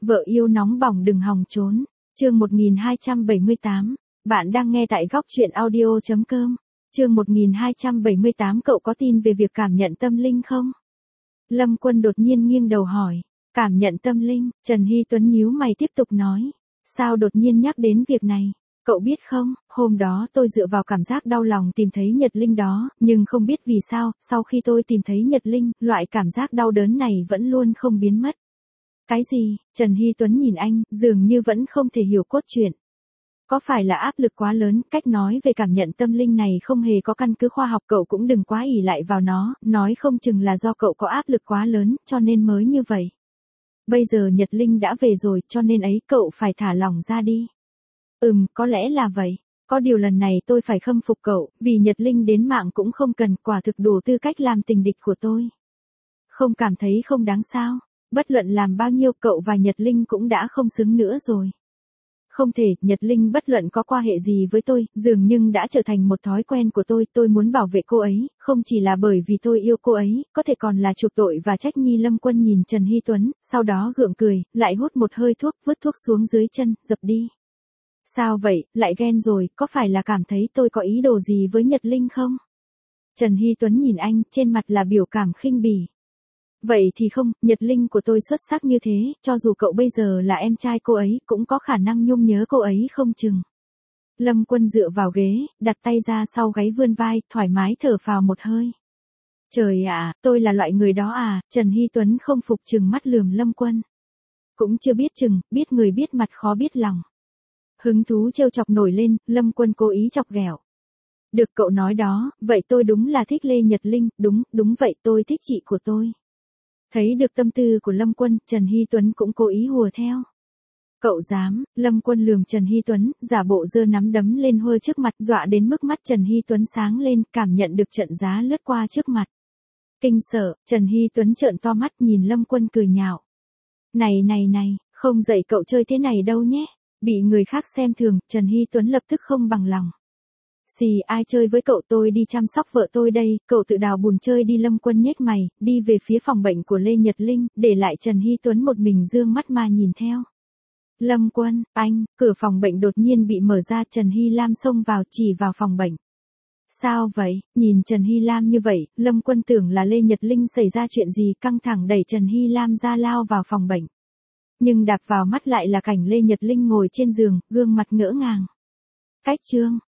Vợ yêu nóng bỏng đừng hòng trốn. Chương 1278. Bạn đang nghe tại góc truyện audio.com. Chương 1278. Cậu có tin về việc cảm nhận tâm linh không? Lâm Quân đột nhiên nghiêng đầu hỏi. Cảm nhận tâm linh? Trần Hy Tuấn nhíu mày tiếp tục nói. Sao đột nhiên nhắc đến việc này? Cậu biết không, hôm đó tôi dựa vào cảm giác đau lòng tìm thấy Nhật Linh đó, nhưng không biết vì sao, sau khi tôi tìm thấy Nhật Linh, loại cảm giác đau đớn này vẫn luôn không biến mất. Cái gì? Trần Hy Tuấn nhìn anh, dường như vẫn không thể hiểu cốt truyện. Có phải là áp lực quá lớn, cách nói về cảm nhận tâm linh này không hề có căn cứ khoa học, cậu cũng đừng quá ỷ lại vào nó, nói không chừng là do cậu có áp lực quá lớn, cho nên mới như vậy. Bây giờ Nhật Linh đã về rồi, cho nên ấy cậu phải thả lỏng ra đi. Có lẽ là vậy. Có điều lần này tôi phải khâm phục cậu, vì Nhật Linh đến mạng cũng không cần, quả thực đủ tư cách làm tình địch của tôi. Không cảm thấy không đáng sao? Bất luận làm bao nhiêu cậu và Nhật Linh cũng đã không xứng nữa rồi. Không thể, Nhật Linh bất luận có quan hệ gì với tôi, dường như đã trở thành một thói quen của tôi muốn bảo vệ cô ấy, không chỉ là bởi vì tôi yêu cô ấy, có thể còn là chuộc tội và trách nhi. Lâm Quân nhìn Trần Hy Tuấn, sau đó gượng cười, lại hút một hơi thuốc, vứt thuốc xuống dưới chân, dập đi. Sao vậy, lại ghen rồi, có phải là cảm thấy tôi có ý đồ gì với Nhật Linh không? Trần Hy Tuấn nhìn anh, trên mặt là biểu cảm khinh bỉ. Vậy thì không, Nhật Linh của tôi xuất sắc như thế, cho dù cậu bây giờ là em trai cô ấy, cũng có khả năng nhung nhớ cô ấy không chừng. Lâm Quân dựa vào ghế, đặt tay ra sau gáy vươn vai, thoải mái thở phào một hơi. Trời ạ, tôi là loại người đó à? Trần Hy Tuấn không phục chừng mắt lườm Lâm Quân. Cũng chưa biết chừng, biết người biết mặt khó biết lòng. Hứng thú trêu chọc nổi lên, Lâm Quân cố ý chọc ghẹo. Được cậu nói đó, vậy tôi đúng là thích Lê Nhật Linh, đúng vậy tôi thích chị của tôi. Thấy được tâm tư của Lâm Quân, Trần Hy Tuấn cũng cố ý hùa theo. Cậu dám? Lâm Quân lườm Trần Hy Tuấn, giả bộ giơ nắm đấm lên hơ trước mặt, dọa đến mức mắt Trần Hy Tuấn sáng lên, cảm nhận được trận giá lướt qua trước mặt. Kinh sợ, Trần Hy Tuấn trợn to mắt nhìn Lâm Quân cười nhạo. Này, không dạy cậu chơi thế này đâu nhé. Bị người khác xem thường, Trần Hy Tuấn lập tức không bằng lòng. Xì, ai chơi với cậu, tôi đi chăm sóc vợ tôi đây, cậu tự đào bùn chơi đi. Lâm Quân nhếch mày, đi về phía phòng bệnh của Lê Nhật Linh, để lại Trần Hy Tuấn một mình dương mắt mà nhìn theo. Lâm Quân, anh, cửa phòng bệnh đột nhiên bị mở ra, Trần Hy Lam xông vào chỉ vào phòng bệnh. Sao vậy? Nhìn Trần Hy Lam như vậy, Lâm Quân tưởng là Lê Nhật Linh xảy ra chuyện gì, căng thẳng đẩy Trần Hy Lam ra lao vào phòng bệnh. Nhưng đạp vào mắt lại là cảnh Lê Nhật Linh ngồi trên giường, gương mặt ngỡ ngàng. Cách chương,